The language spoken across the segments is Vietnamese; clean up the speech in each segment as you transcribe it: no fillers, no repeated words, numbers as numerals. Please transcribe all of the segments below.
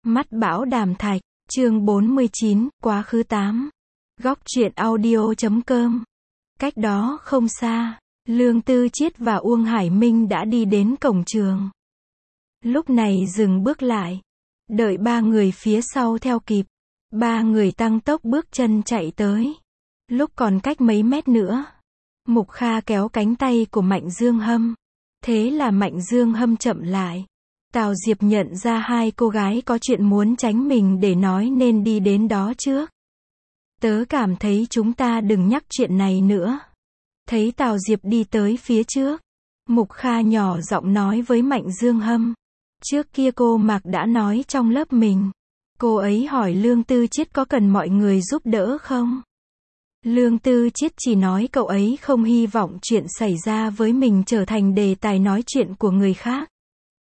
Mắt bão đàm thạch, chương 49, quá khứ 8. Góc truyện audio.com. Cách đó không xa, Lương Tư Chiết và Uông Hải Minh đã đi đến cổng trường. Lúc này dừng bước lại, đợi ba người phía sau theo kịp. Ba người tăng tốc bước chân chạy tới. Lúc còn cách mấy mét nữa, Mục Kha kéo cánh tay của Mạnh Dương Hâm. Thế là Mạnh Dương Hâm chậm lại. Tào Diệp nhận ra hai cô gái có chuyện muốn tránh mình để nói nên đi đến đó trước. Tớ cảm thấy chúng ta đừng nhắc chuyện này nữa. Thấy Tào Diệp đi tới phía trước, Mục Kha nhỏ giọng nói với Mạnh Dương Hâm. Trước kia cô Mạc đã nói trong lớp mình. Cô ấy hỏi Lương Tư Chiết có cần mọi người giúp đỡ không? Lương Tư Chiết chỉ nói cậu ấy không hy vọng chuyện xảy ra với mình trở thành đề tài nói chuyện của người khác.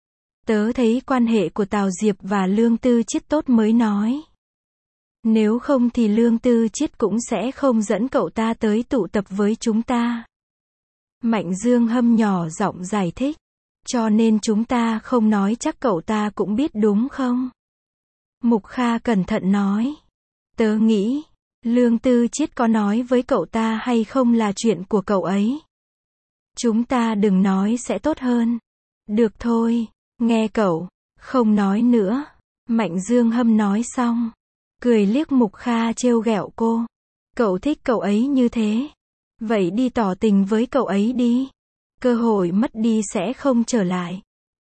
Tớ thấy quan hệ của Tào Diệp và Lương Tư Chiết tốt mới nói. Nếu không thì Lương Tư Chiết cũng sẽ không dẫn cậu ta tới tụ tập với chúng ta. Mạnh Dương Hâm nhỏ giọng giải thích. Cho nên chúng ta không nói chắc cậu ta cũng biết đúng không? Mục Kha cẩn thận nói. Tớ nghĩ, Lương Tư Chiết có nói với cậu ta hay không là chuyện của cậu ấy. Chúng ta đừng nói sẽ tốt hơn. Được thôi, nghe cậu, không nói nữa. Mạnh Dương Hâm nói xong, cười liếc Mục Kha trêu ghẹo cô. Cậu thích cậu ấy như thế. Vậy đi tỏ tình với cậu ấy đi. Cơ hội mất đi sẽ không trở lại.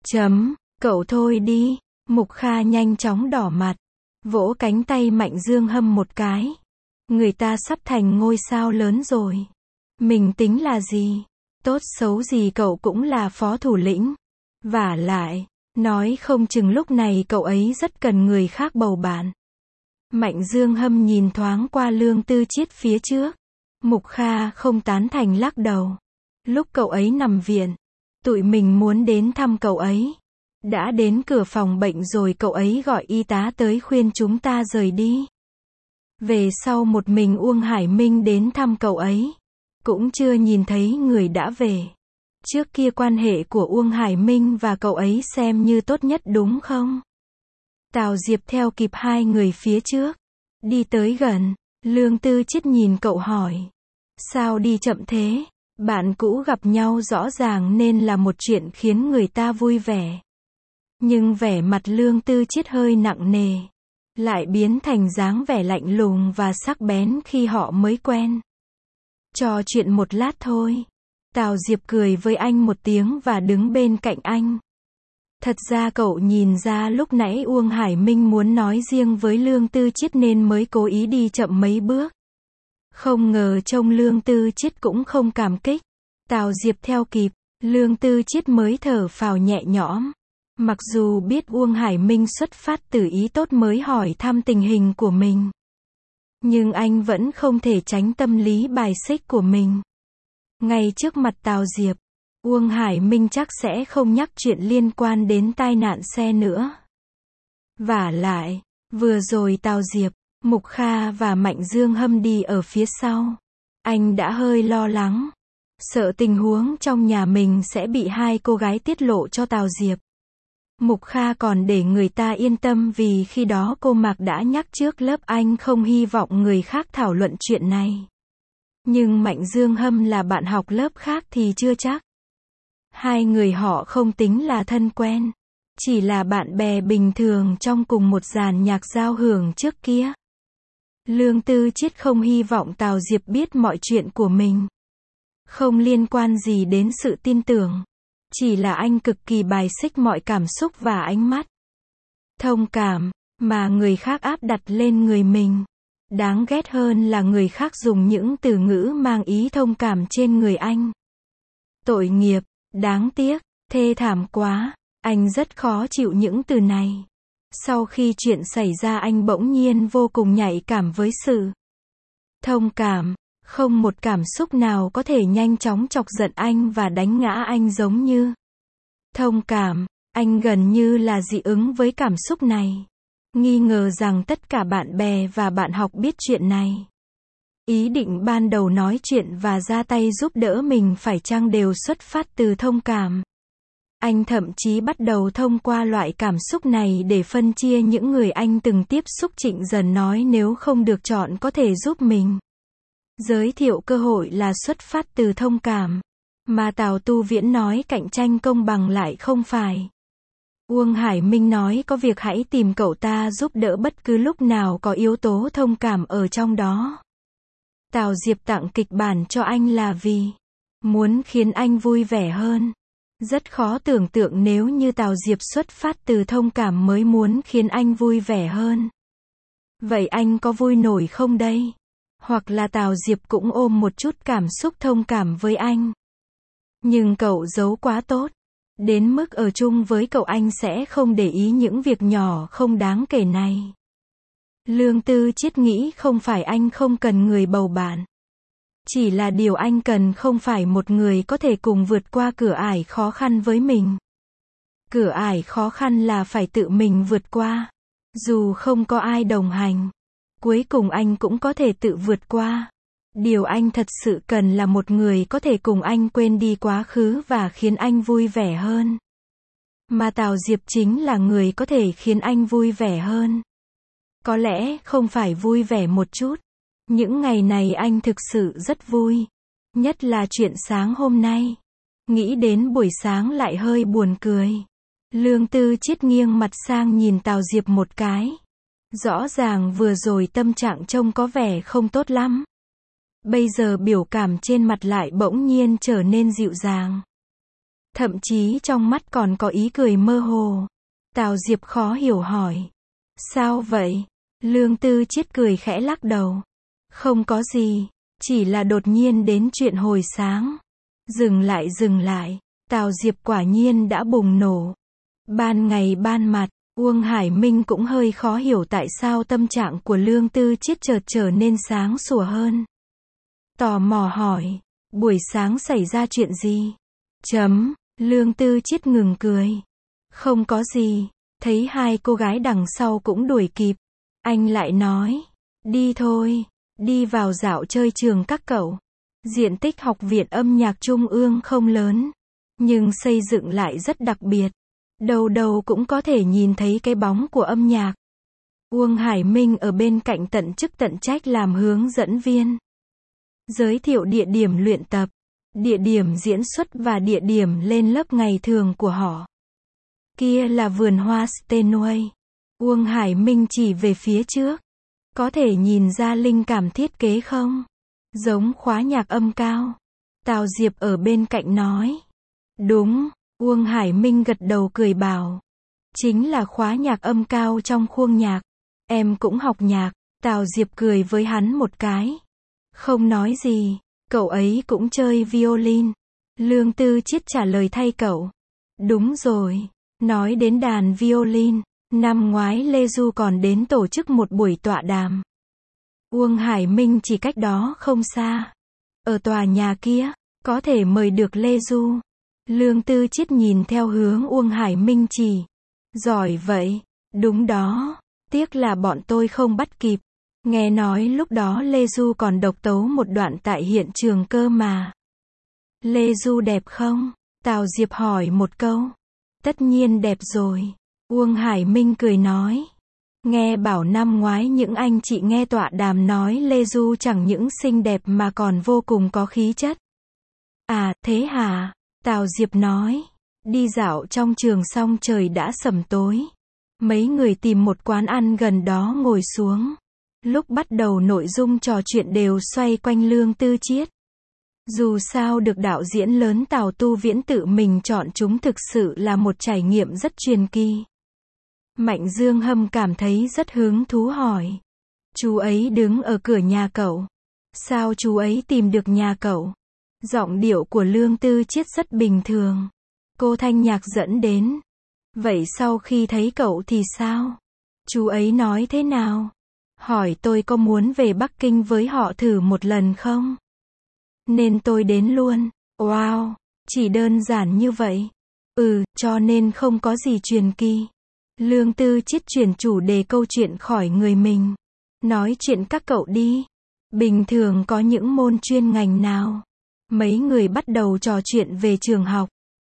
Cậu thôi đi. Mục Kha nhanh chóng đỏ mặt, vỗ cánh tay Mạnh Dương Hâm một cái. Người ta sắp thành ngôi sao lớn rồi. Mình tính là gì? Tốt xấu gì cậu cũng là phó thủ lĩnh. Vả lại, nói không chừng lúc này cậu ấy rất cần người khác bầu bạn. Mạnh Dương Hâm nhìn thoáng qua Lương Tư Chiết phía trước. Mục Kha không tán thành lắc đầu. Lúc cậu ấy nằm viện, tụi mình muốn đến thăm cậu ấy. Đã đến cửa phòng bệnh rồi cậu ấy gọi y tá tới khuyên chúng ta rời đi. Về sau một mình Uông Hải Minh đến thăm cậu ấy. Cũng chưa nhìn thấy người đã về. Trước kia quan hệ của Uông Hải Minh và cậu ấy xem như tốt nhất đúng không? Tào Diệp theo kịp hai người phía trước. Đi tới gần, Lương Tư Chiết nhìn cậu hỏi. Sao đi chậm thế? Bạn cũ gặp nhau rõ ràng nên là một chuyện khiến người ta vui vẻ. Nhưng vẻ mặt Lương Tư Chiết hơi nặng nề. Lại biến thành dáng vẻ lạnh lùng và sắc bén khi họ mới quen. Trò chuyện một lát thôi. Tào Diệp cười với anh một tiếng và đứng bên cạnh anh. Thật ra cậu nhìn ra lúc nãy Uông Hải Minh muốn nói riêng với Lương Tư Chiết nên mới cố ý đi chậm mấy bước. Không ngờ trông Lương Tư Chiết cũng không cảm kích. Tào Diệp theo kịp, Lương Tư Chiết mới thở phào nhẹ nhõm. Mặc dù biết Uông Hải Minh xuất phát từ ý tốt mới hỏi thăm tình hình của mình. Nhưng anh vẫn không thể tránh tâm lý bài xích của mình. Ngay trước mặt Tào Diệp, Uông Hải Minh chắc sẽ không nhắc chuyện liên quan đến tai nạn xe nữa. Vả lại, vừa rồi Tào Diệp, Mục Kha và Mạnh Dương Hâm đi ở phía sau. Anh đã hơi lo lắng. Sợ tình huống trong nhà mình sẽ bị hai cô gái tiết lộ cho Tào Diệp. Mục Kha còn để người ta yên tâm vì khi đó cô Mạc đã nhắc trước lớp anh không hy vọng người khác thảo luận chuyện này. Nhưng Mạnh Dương Hâm là bạn học lớp khác thì chưa chắc. Hai người họ không tính là thân quen. Chỉ là bạn bè bình thường trong cùng một dàn nhạc giao hưởng trước kia. Lương Tư Chiết không hy vọng Tào Diệp biết mọi chuyện của mình. Không liên quan gì đến sự tin tưởng. Chỉ là anh cực kỳ bài xích mọi cảm xúc và ánh mắt thông cảm mà người khác áp đặt lên người mình. Đáng ghét hơn là người khác dùng những từ ngữ mang ý thông cảm trên người anh. Tội nghiệp, đáng tiếc, thê thảm quá. Anh rất khó chịu những từ này. Sau khi chuyện xảy ra anh bỗng nhiên vô cùng nhạy cảm với sự thông cảm. Không một cảm xúc nào có thể nhanh chóng chọc giận anh và đánh ngã anh giống như thông cảm. Anh gần như là dị ứng với cảm xúc này. Nghi ngờ rằng tất cả bạn bè và bạn học biết chuyện này. Ý định ban đầu nói chuyện và ra tay giúp đỡ mình phải chăng đều xuất phát từ thông cảm. Anh thậm chí bắt đầu thông qua loại cảm xúc này để phân chia những người anh từng tiếp xúc. Trịnh dần nói nếu không được chọn có thể giúp mình giới thiệu cơ hội là xuất phát từ thông cảm. Mà Tào Tu Viễn nói cạnh tranh công bằng lại không phải. Uông Hải Minh nói có việc hãy tìm cậu ta giúp đỡ bất cứ lúc nào có yếu tố thông cảm ở trong đó. Tào Diệp tặng kịch bản cho anh là vì muốn khiến anh vui vẻ hơn. Rất khó tưởng tượng nếu như Tào Diệp xuất phát từ thông cảm mới muốn khiến anh vui vẻ hơn. Vậy anh có vui nổi không đây? Hoặc là Tào Diệp cũng ôm một chút cảm xúc thông cảm với anh. Nhưng cậu giấu quá tốt. Đến mức ở chung với cậu anh sẽ không để ý những việc nhỏ không đáng kể này. Lương Tư Chiết nghĩ không phải anh không cần người bầu bạn. Chỉ là điều anh cần không phải một người có thể cùng vượt qua cửa ải khó khăn với mình. Cửa ải khó khăn là phải tự mình vượt qua. Dù không có ai đồng hành, cuối cùng anh cũng có thể tự vượt qua. Điều anh thật sự cần là một người có thể cùng anh quên đi quá khứ và khiến anh vui vẻ hơn. Mà Tào Diệp chính là người có thể khiến anh vui vẻ hơn. Có lẽ không phải vui vẻ một chút. Những ngày này anh thực sự rất vui. Nhất là chuyện sáng hôm nay. Nghĩ đến buổi sáng lại hơi buồn cười. Lương Tư Chiết nghiêng mặt sang nhìn Tào Diệp một cái. Rõ ràng vừa rồi tâm trạng trông có vẻ không tốt lắm. Bây giờ biểu cảm trên mặt lại bỗng nhiên trở nên dịu dàng. Thậm chí trong mắt còn có ý cười mơ hồ. Tào Diệp khó hiểu hỏi. Sao vậy? Lương Tư Chiết cười khẽ lắc đầu. Không có gì, chỉ là đột nhiên đến chuyện hồi sáng. Dừng lại, Tào Diệp quả nhiên đã bùng nổ. Ban ngày ban mặt, Uông Hải Minh cũng hơi khó hiểu tại sao tâm trạng của Lương Tư Chiết chợt trở nên sáng sủa hơn. Tò mò hỏi, buổi sáng xảy ra chuyện gì? Lương Tư Chiết ngừng cười. Không có gì, thấy hai cô gái đằng sau cũng đuổi kịp. Anh lại nói, đi thôi, đi vào dạo chơi trường các cậu. Diện tích học viện âm nhạc trung ương không lớn, nhưng xây dựng lại rất đặc biệt. Đâu đâu cũng có thể nhìn thấy cái bóng của âm nhạc. Uông Hải Minh ở bên cạnh tận chức tận trách làm hướng dẫn viên. Giới thiệu địa điểm luyện tập, địa điểm diễn xuất và địa điểm lên lớp ngày thường của họ. Kia là vườn hoa Steinway. Uông Hải Minh chỉ về phía trước. Có thể nhìn ra linh cảm thiết kế không? Giống khóa nhạc âm cao. Tào Diệp ở bên cạnh nói. Đúng, Uông Hải Minh gật đầu cười bảo. Chính là khóa nhạc âm cao trong khuôn nhạc. Em cũng học nhạc. Tào Diệp cười với hắn một cái. Không nói gì, cậu ấy cũng chơi violin. Lương Tư Chiết trả lời thay cậu. Đúng rồi, nói đến đàn violin, năm ngoái Lê Du còn đến tổ chức một buổi tọa đàm. Uông Hải Minh chỉ cách đó không xa. Ở tòa nhà kia, có thể mời được Lê Du. Lương Tư Chiết nhìn theo hướng Uông Hải Minh chỉ. Giỏi vậy, đúng đó, tiếc là bọn tôi không bắt kịp. Nghe nói lúc đó Lê Du còn độc tấu một đoạn tại hiện trường cơ mà. Lê Du đẹp không? Tào Diệp hỏi một câu. Tất nhiên đẹp rồi. Uông Hải Minh cười nói. Nghe bảo năm ngoái những anh chị nghe tọa đàm nói Lê Du chẳng những xinh đẹp mà còn vô cùng có khí chất. À, thế hả? Tào Diệp nói. Đi dạo trong trường xong trời đã sẩm tối. Mấy người tìm một quán ăn gần đó ngồi xuống. Lúc bắt đầu nội dung trò chuyện đều xoay quanh Lương Tư Chiết. Dù sao được đạo diễn lớn Tào Tu Viễn tự mình chọn chúng thực sự là một trải nghiệm rất truyền kỳ. Mạnh Dương Hâm cảm thấy rất hứng thú hỏi. Chú ấy đứng ở cửa nhà cậu. Sao chú ấy tìm được nhà cậu? Giọng điệu của Lương Tư Chiết rất bình thường. Cô Thanh Nhạc dẫn đến. Vậy sau khi thấy cậu thì sao? Chú ấy nói thế nào? Hỏi tôi có muốn về Bắc Kinh với họ thử một lần không? Nên tôi đến luôn. Wow, chỉ đơn giản như vậy. Cho nên không có gì truyền kỳ. Lương Tư Chiết chuyển chủ đề câu chuyện khỏi người mình. Nói chuyện các cậu đi. Bình thường có những môn chuyên ngành nào? Mấy người bắt đầu trò chuyện về trường học.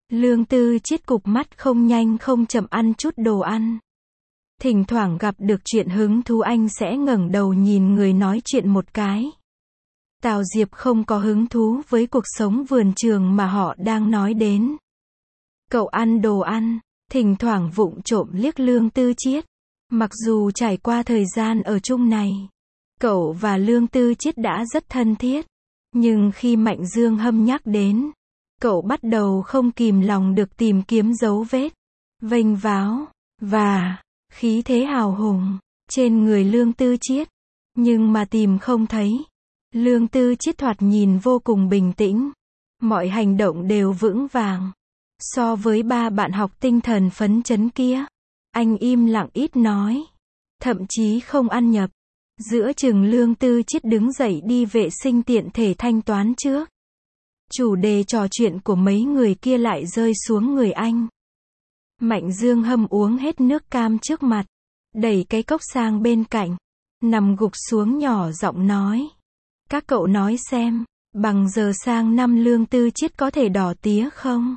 Lương Tư Chiết cụp mắt không nhanh không chậm ăn chút đồ ăn. Thỉnh thoảng gặp được chuyện hứng thú anh sẽ ngẩng đầu nhìn người nói chuyện một cái. Tào Diệp không có hứng thú với cuộc sống vườn trường mà họ đang nói đến. Cậu ăn đồ ăn, thỉnh thoảng vụng trộm liếc Lương Tư Chiết. Mặc dù trải qua thời gian ở chung này, cậu và Lương Tư Chiết đã rất thân thiết. Nhưng khi Mạnh Dương Hâm nhắc đến, cậu bắt đầu không kìm lòng được tìm kiếm dấu vết, vênh váo, và khí thế hào hùng trên người Lương Tư Chiết. Nhưng mà tìm không thấy. Lương Tư Chiết thoạt nhìn vô cùng bình tĩnh. Mọi hành động đều vững vàng. So với ba bạn học tinh thần phấn chấn kia, anh im lặng ít nói. Thậm chí không ăn nhập. Giữa chừng Lương Tư Chiết đứng dậy đi vệ sinh tiện thể thanh toán trước. Chủ đề trò chuyện của mấy người kia lại rơi xuống người anh. Mạnh Dương Hâm uống hết nước cam trước mặt, đẩy cái cốc sang bên cạnh, nằm gục xuống nhỏ giọng nói. Các cậu nói xem, bằng giờ sang năm Lương Tư Chiết có thể đỏ tía không?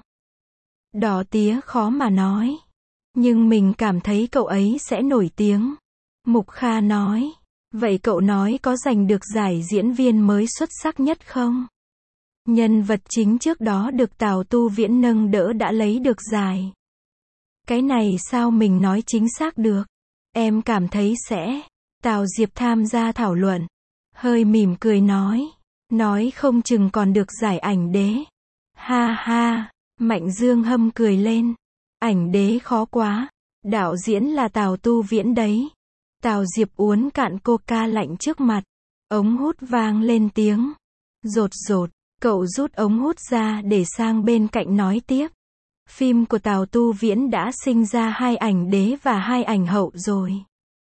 Đỏ tía khó mà nói. Nhưng mình cảm thấy cậu ấy sẽ nổi tiếng. Mục Kha nói. Vậy cậu nói có giành được giải diễn viên mới xuất sắc nhất không? Nhân vật chính trước đó được Tào Tu Viễn nâng đỡ đã lấy được giải. Cái này sao mình nói chính xác được? Em cảm thấy sẽ. Tào Diệp tham gia thảo luận. Hơi mỉm cười nói. Nói không chừng còn được giải ảnh đế. Ha ha. Mạnh Dương Hâm cười lên. Ảnh đế khó quá. Đạo diễn là Tào Tu Viễn đấy. Tào Diệp uốn cạn coca lạnh trước mặt. Ống hút vang lên tiếng. Rột rột. Cậu rút ống hút ra để sang bên cạnh nói tiếp. Phim của Tào Tu Viễn đã sinh ra 2 ảnh đế và 2 ảnh hậu rồi.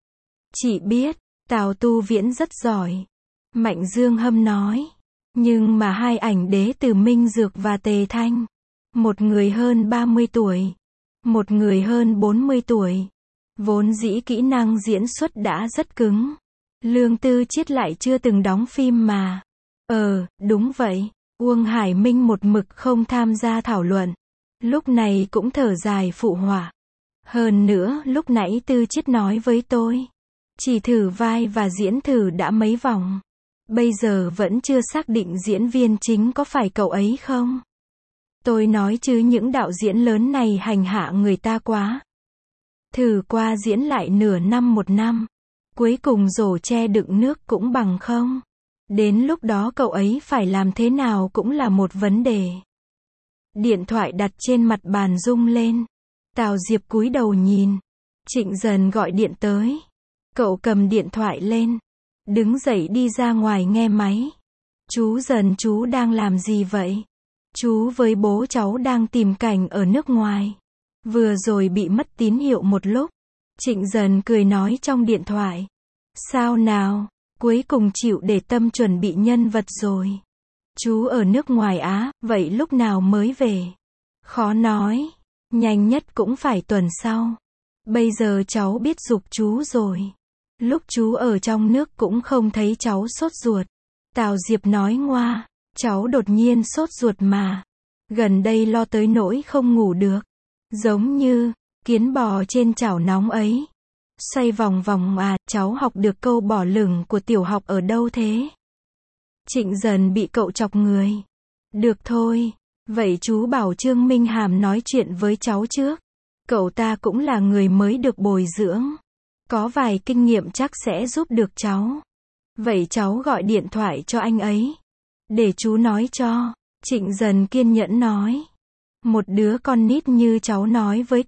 Chị biết, Tào Tu Viễn rất giỏi. Mạnh Dương Hâm nói. Nhưng mà 2 ảnh đế từ Minh Dược và Tề Thanh. Một người hơn 30 tuổi. Một người hơn 40 tuổi. Vốn dĩ kỹ năng diễn xuất đã rất cứng. Lương Tư Chiết lại chưa từng đóng phim mà. Đúng vậy. Uông Hải Minh một mực không tham gia thảo luận. Lúc này cũng thở dài phụ họa. Hơn nữa, lúc nãy Tư Chiết nói với tôi. Chỉ thử vai và diễn thử đã mấy vòng. Bây giờ vẫn chưa xác định diễn viên chính có phải cậu ấy không? Tôi nói chứ những đạo diễn lớn này hành hạ người ta quá. Thử qua diễn lại nửa năm 1 năm. Cuối cùng rổ che đựng nước cũng bằng không. Đến lúc đó cậu ấy phải làm thế nào cũng là một vấn đề. Điện thoại đặt trên mặt bàn rung lên. Tào Diệp cúi đầu nhìn. Trịnh Dần gọi điện tới. Cậu cầm điện thoại lên. Đứng dậy đi ra ngoài nghe máy. Chú Dần, chú đang làm gì vậy? Chú với bố cháu đang tìm cảnh ở nước ngoài. Vừa rồi bị mất tín hiệu một lúc. Trịnh Dần cười nói trong điện thoại. Sao nào, cuối cùng chịu để tâm chuẩn bị nhân vật rồi. Chú ở nước ngoài á, vậy lúc nào mới về? Khó nói, nhanh nhất cũng phải tuần sau. Bây giờ cháu biết giục chú rồi. Lúc chú ở trong nước cũng không thấy cháu sốt ruột. Tào Diệp nói ngoa, cháu đột nhiên sốt ruột mà. Gần đây lo tới nỗi không ngủ được. Giống như kiến bò trên chảo nóng ấy. Xoay vòng vòng à, cháu học được câu bỏ lửng của tiểu học ở đâu thế? Trịnh Dần bị cậu chọc người. Được thôi, vậy chú bảo Trương Minh Hàm nói chuyện với cháu trước. Cậu ta cũng là người mới được bồi dưỡng. Có vài kinh nghiệm chắc sẽ giúp được cháu. Vậy cháu gọi điện thoại cho anh ấy. Để chú nói cho. Trịnh Dần kiên nhẫn nói. Một đứa con nít như cháu nói với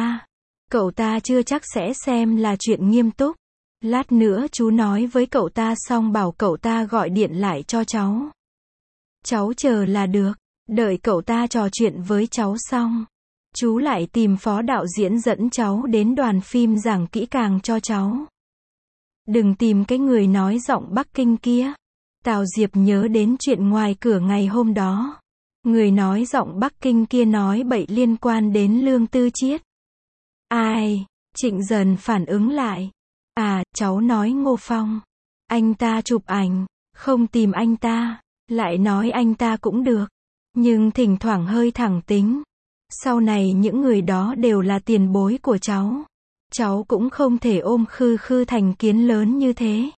cậu ta chưa chắc sẽ xem là chuyện nghiêm túc. Lát nữa chú nói với cậu ta xong bảo cậu ta gọi điện lại cho cháu. Cháu chờ là được. Đợi cậu ta trò chuyện với cháu xong, chú lại tìm phó đạo diễn dẫn cháu đến đoàn phim giảng kỹ càng cho cháu. Đừng tìm cái người nói giọng Bắc Kinh kia. Tào Diệp nhớ đến chuyện ngoài cửa ngày hôm đó. Người nói giọng Bắc Kinh kia nói bậy liên quan đến Lương Tư Chiết. Ai? Trịnh Dần phản ứng lại. À, cháu nói Ngô Phong. Anh ta chụp ảnh, không tìm anh ta. Lại nói anh ta cũng được. Nhưng thỉnh thoảng hơi thẳng tính. Sau này những người đó đều là tiền bối của cháu. Cháu cũng không thể ôm Khư Khư thành kiến lớn như thế.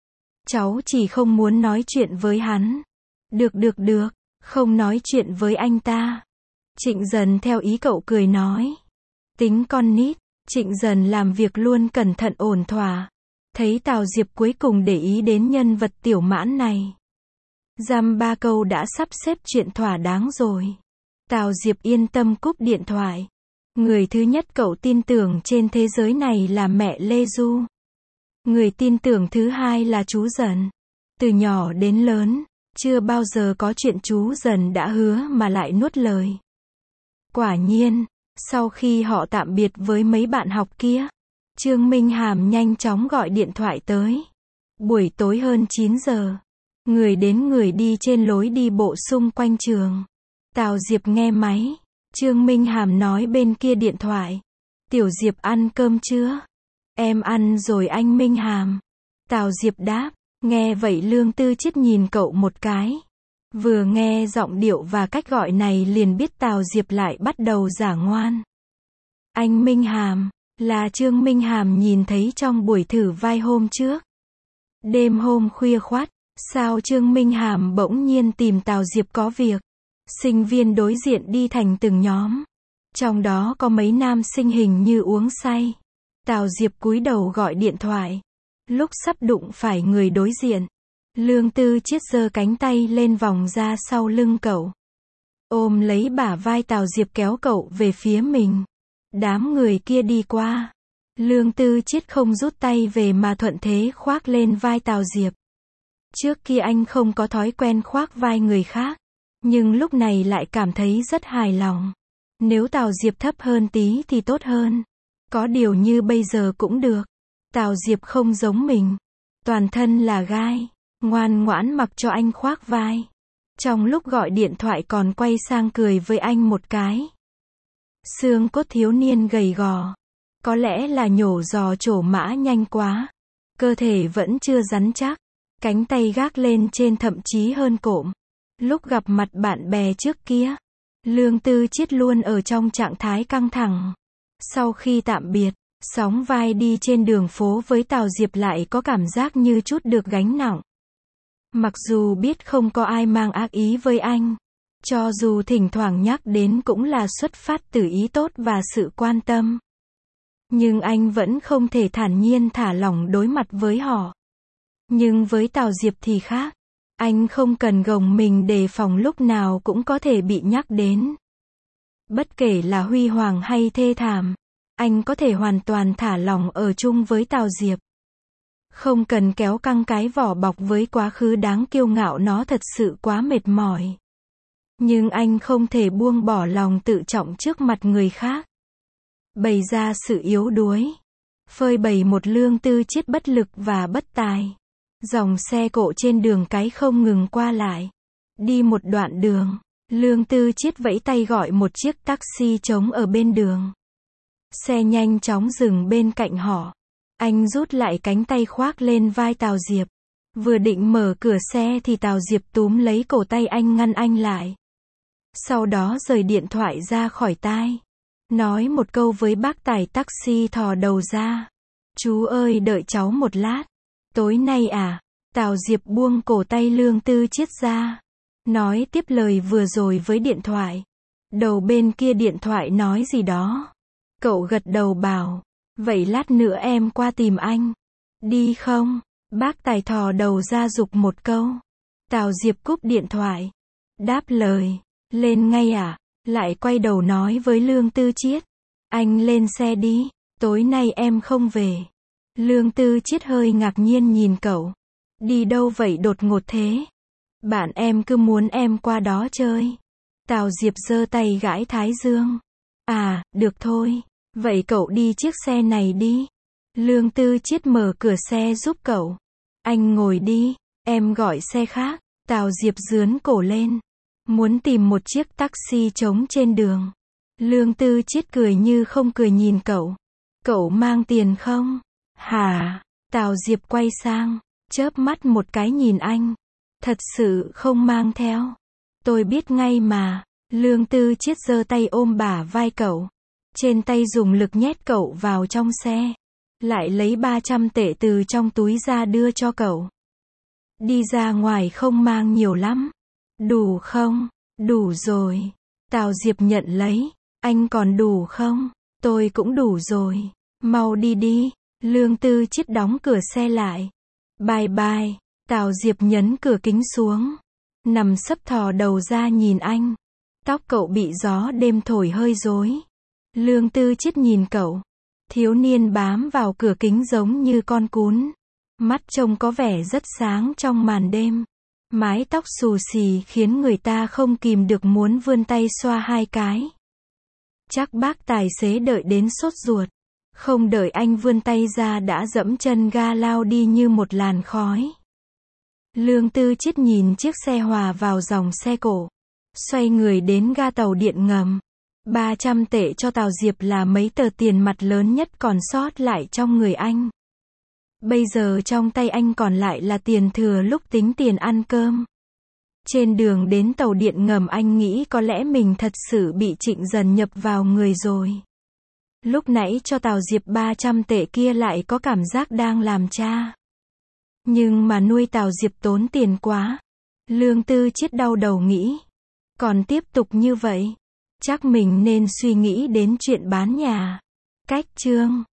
Cháu chỉ không muốn nói chuyện với hắn. Được, không nói chuyện với anh ta. Trịnh Dần theo ý cậu cười nói. Tính con nít, Trịnh Dần làm việc luôn cẩn thận ổn thỏa. Thấy Tào Diệp cuối cùng để ý đến nhân vật tiểu mãn này. Dăm ba câu đã sắp xếp chuyện thỏa đáng rồi. Tào Diệp yên tâm cúp điện thoại. Người thứ nhất cậu tin tưởng trên thế giới này là mẹ Lê Du. Người tin tưởng thứ hai là chú Dần. Từ nhỏ đến lớn, chưa bao giờ có chuyện chú Dần đã hứa mà lại nuốt lời. Quả nhiên, sau khi họ tạm biệt với mấy bạn học kia, Trương Minh Hàm nhanh chóng gọi điện thoại tới. Buổi tối hơn 9 giờ, người đến người đi trên lối đi bộ xung quanh trường. Tào Diệp nghe máy, Trương Minh Hàm nói bên kia điện thoại. Tiểu Diệp ăn cơm chưa? Em ăn rồi anh Minh Hàm. Tào Diệp đáp, nghe vậy Lương Tư Chiết nhìn cậu một cái. Vừa nghe giọng điệu và cách gọi này liền biết Tào Diệp lại bắt đầu giả ngoan. Anh Minh Hàm, là Trương Minh Hàm nhìn thấy trong buổi thử vai hôm trước. Đêm hôm khuya khoắt, sao Trương Minh Hàm bỗng nhiên tìm Tào Diệp có việc. Sinh viên đối diện đi thành từng nhóm. Trong đó có mấy nam sinh hình như uống say. Tào Diệp cúi đầu gọi điện thoại. Lúc sắp đụng phải người đối diện, Lương Tư Chiết giơ cánh tay lên vòng ra sau lưng cậu. Ôm lấy bả vai Tào Diệp kéo cậu về phía mình. Đám người kia đi qua. Lương Tư Chiết không rút tay về mà thuận thế khoác lên vai Tào Diệp. Trước kia anh không có thói quen khoác vai người khác. Nhưng lúc này lại cảm thấy rất hài lòng. Nếu Tào Diệp thấp hơn tí thì tốt hơn. Có điều như bây giờ cũng được. Tào Diệp không giống mình. Toàn thân là gai. Ngoan ngoãn mặc cho anh khoác vai. Trong lúc gọi điện thoại còn quay sang cười với anh một cái. Xương cốt thiếu niên gầy gò. Có lẽ là nhổ giò trổ mã nhanh quá. Cơ thể vẫn chưa rắn chắc. Cánh tay gác lên trên thậm chí hơn cộm. Lúc gặp mặt bạn bè trước kia, Lương Tư Chiết luôn ở trong trạng thái căng thẳng. Sau khi tạm biệt, sóng vai đi trên đường phố với Tào Diệp lại có cảm giác như chút được gánh nặng. Mặc dù biết không có ai mang ác ý với anh, cho dù thỉnh thoảng nhắc đến cũng là xuất phát từ ý tốt và sự quan tâm. Nhưng anh vẫn không thể thản nhiên thả lỏng đối mặt với họ. Nhưng với Tào Diệp thì khác. Anh không cần gồng mình đề phòng lúc nào cũng có thể bị nhắc đến. Bất kể là huy hoàng hay thê thảm, anh có thể hoàn toàn thả lỏng ở chung với Tào Diệp. Không cần kéo căng cái vỏ bọc với quá khứ đáng kiêu ngạo, nó thật sự quá mệt mỏi. Nhưng anh không thể buông bỏ lòng tự trọng trước mặt người khác. Bày ra sự yếu đuối. Phơi bày một Lương Tư Chiết bất lực và bất tài. Dòng xe cộ trên đường cái không ngừng qua lại. Đi một đoạn đường, Lương Tư Chiết vẫy tay gọi một chiếc taxi trống ở bên đường. Xe nhanh chóng dừng bên cạnh họ. Anh rút lại cánh tay khoác lên vai Tào Diệp. Vừa định mở cửa xe thì Tào Diệp túm lấy cổ tay anh ngăn anh lại. Sau đó rời điện thoại ra khỏi tai. Nói một câu với bác tài taxi thò đầu ra. Chú ơi đợi cháu một lát. Tối nay à? Tào Diệp buông cổ tay Lương Tư Chiết ra. Nói tiếp lời vừa rồi với điện thoại. Đầu bên kia điện thoại nói gì đó. Cậu gật đầu bảo. Vậy lát nữa em qua tìm anh. Đi không? Bác tài thò đầu ra giục một câu. Tào Diệp cúp điện thoại. Đáp lời. Lên ngay à? Lại quay đầu nói với Lương Tư Chiết. Anh lên xe đi. Tối nay em không về. Lương Tư Chiết hơi ngạc nhiên nhìn cậu. Đi đâu vậy đột ngột thế? Bạn em cứ muốn em qua đó chơi. Tào Diệp giơ tay gãi thái dương. À, được thôi. Vậy cậu đi chiếc xe này đi. Lương Tư Chiết mở cửa xe giúp cậu. Anh ngồi đi, em gọi xe khác. Tào Diệp rướn cổ lên. Muốn tìm một chiếc taxi trống trên đường. Lương Tư Chiết cười như không cười nhìn cậu. Cậu mang tiền không? Hả? Tào Diệp quay sang, chớp mắt một cái nhìn anh. Thật sự không mang theo. Tôi biết ngay mà. Lương Tư Chiết giơ tay ôm bả vai cậu. Trên tay dùng lực nhét cậu vào trong xe. Lại lấy 300 tệ từ trong túi ra đưa cho cậu. Đi ra ngoài không mang nhiều lắm. Đủ không? Đủ rồi. Tào Diệp nhận lấy. Anh còn đủ không? Tôi cũng đủ rồi. Mau đi đi. Lương Tư Chiết đóng cửa xe lại. Bye bye. Tào Diệp nhấn cửa kính xuống. Nằm sấp thò đầu ra nhìn anh. Tóc cậu bị gió đêm thổi hơi rối. Lương Tư Chiết nhìn cậu. Thiếu niên bám vào cửa kính giống như con cún. Mắt trông có vẻ rất sáng trong màn đêm. Mái tóc xù xì khiến người ta không kìm được muốn vươn tay xoa hai cái. Chắc bác tài xế đợi đến sốt ruột. Không đợi anh vươn tay ra đã dẫm chân ga lao đi như một làn khói. Lương Tư Chiết nhìn chiếc xe hòa vào dòng xe cổ. Xoay người đến ga tàu điện ngầm. 300 tệ cho Tào Diệp là mấy tờ tiền mặt lớn nhất còn sót lại trong người anh. Bây giờ trong tay anh còn lại là tiền thừa lúc tính tiền ăn cơm. Trên đường đến tàu điện ngầm anh nghĩ có lẽ mình thật sự bị Trịnh Dần nhập vào người rồi. Lúc nãy cho Tào Diệp 300 tệ kia lại có cảm giác đang làm cha. Nhưng mà nuôi Tào Diệp tốn tiền quá. Lương Tư Chiết đau đầu nghĩ. Còn tiếp tục như vậy, chắc mình nên suy nghĩ đến chuyện bán nhà. Cách chương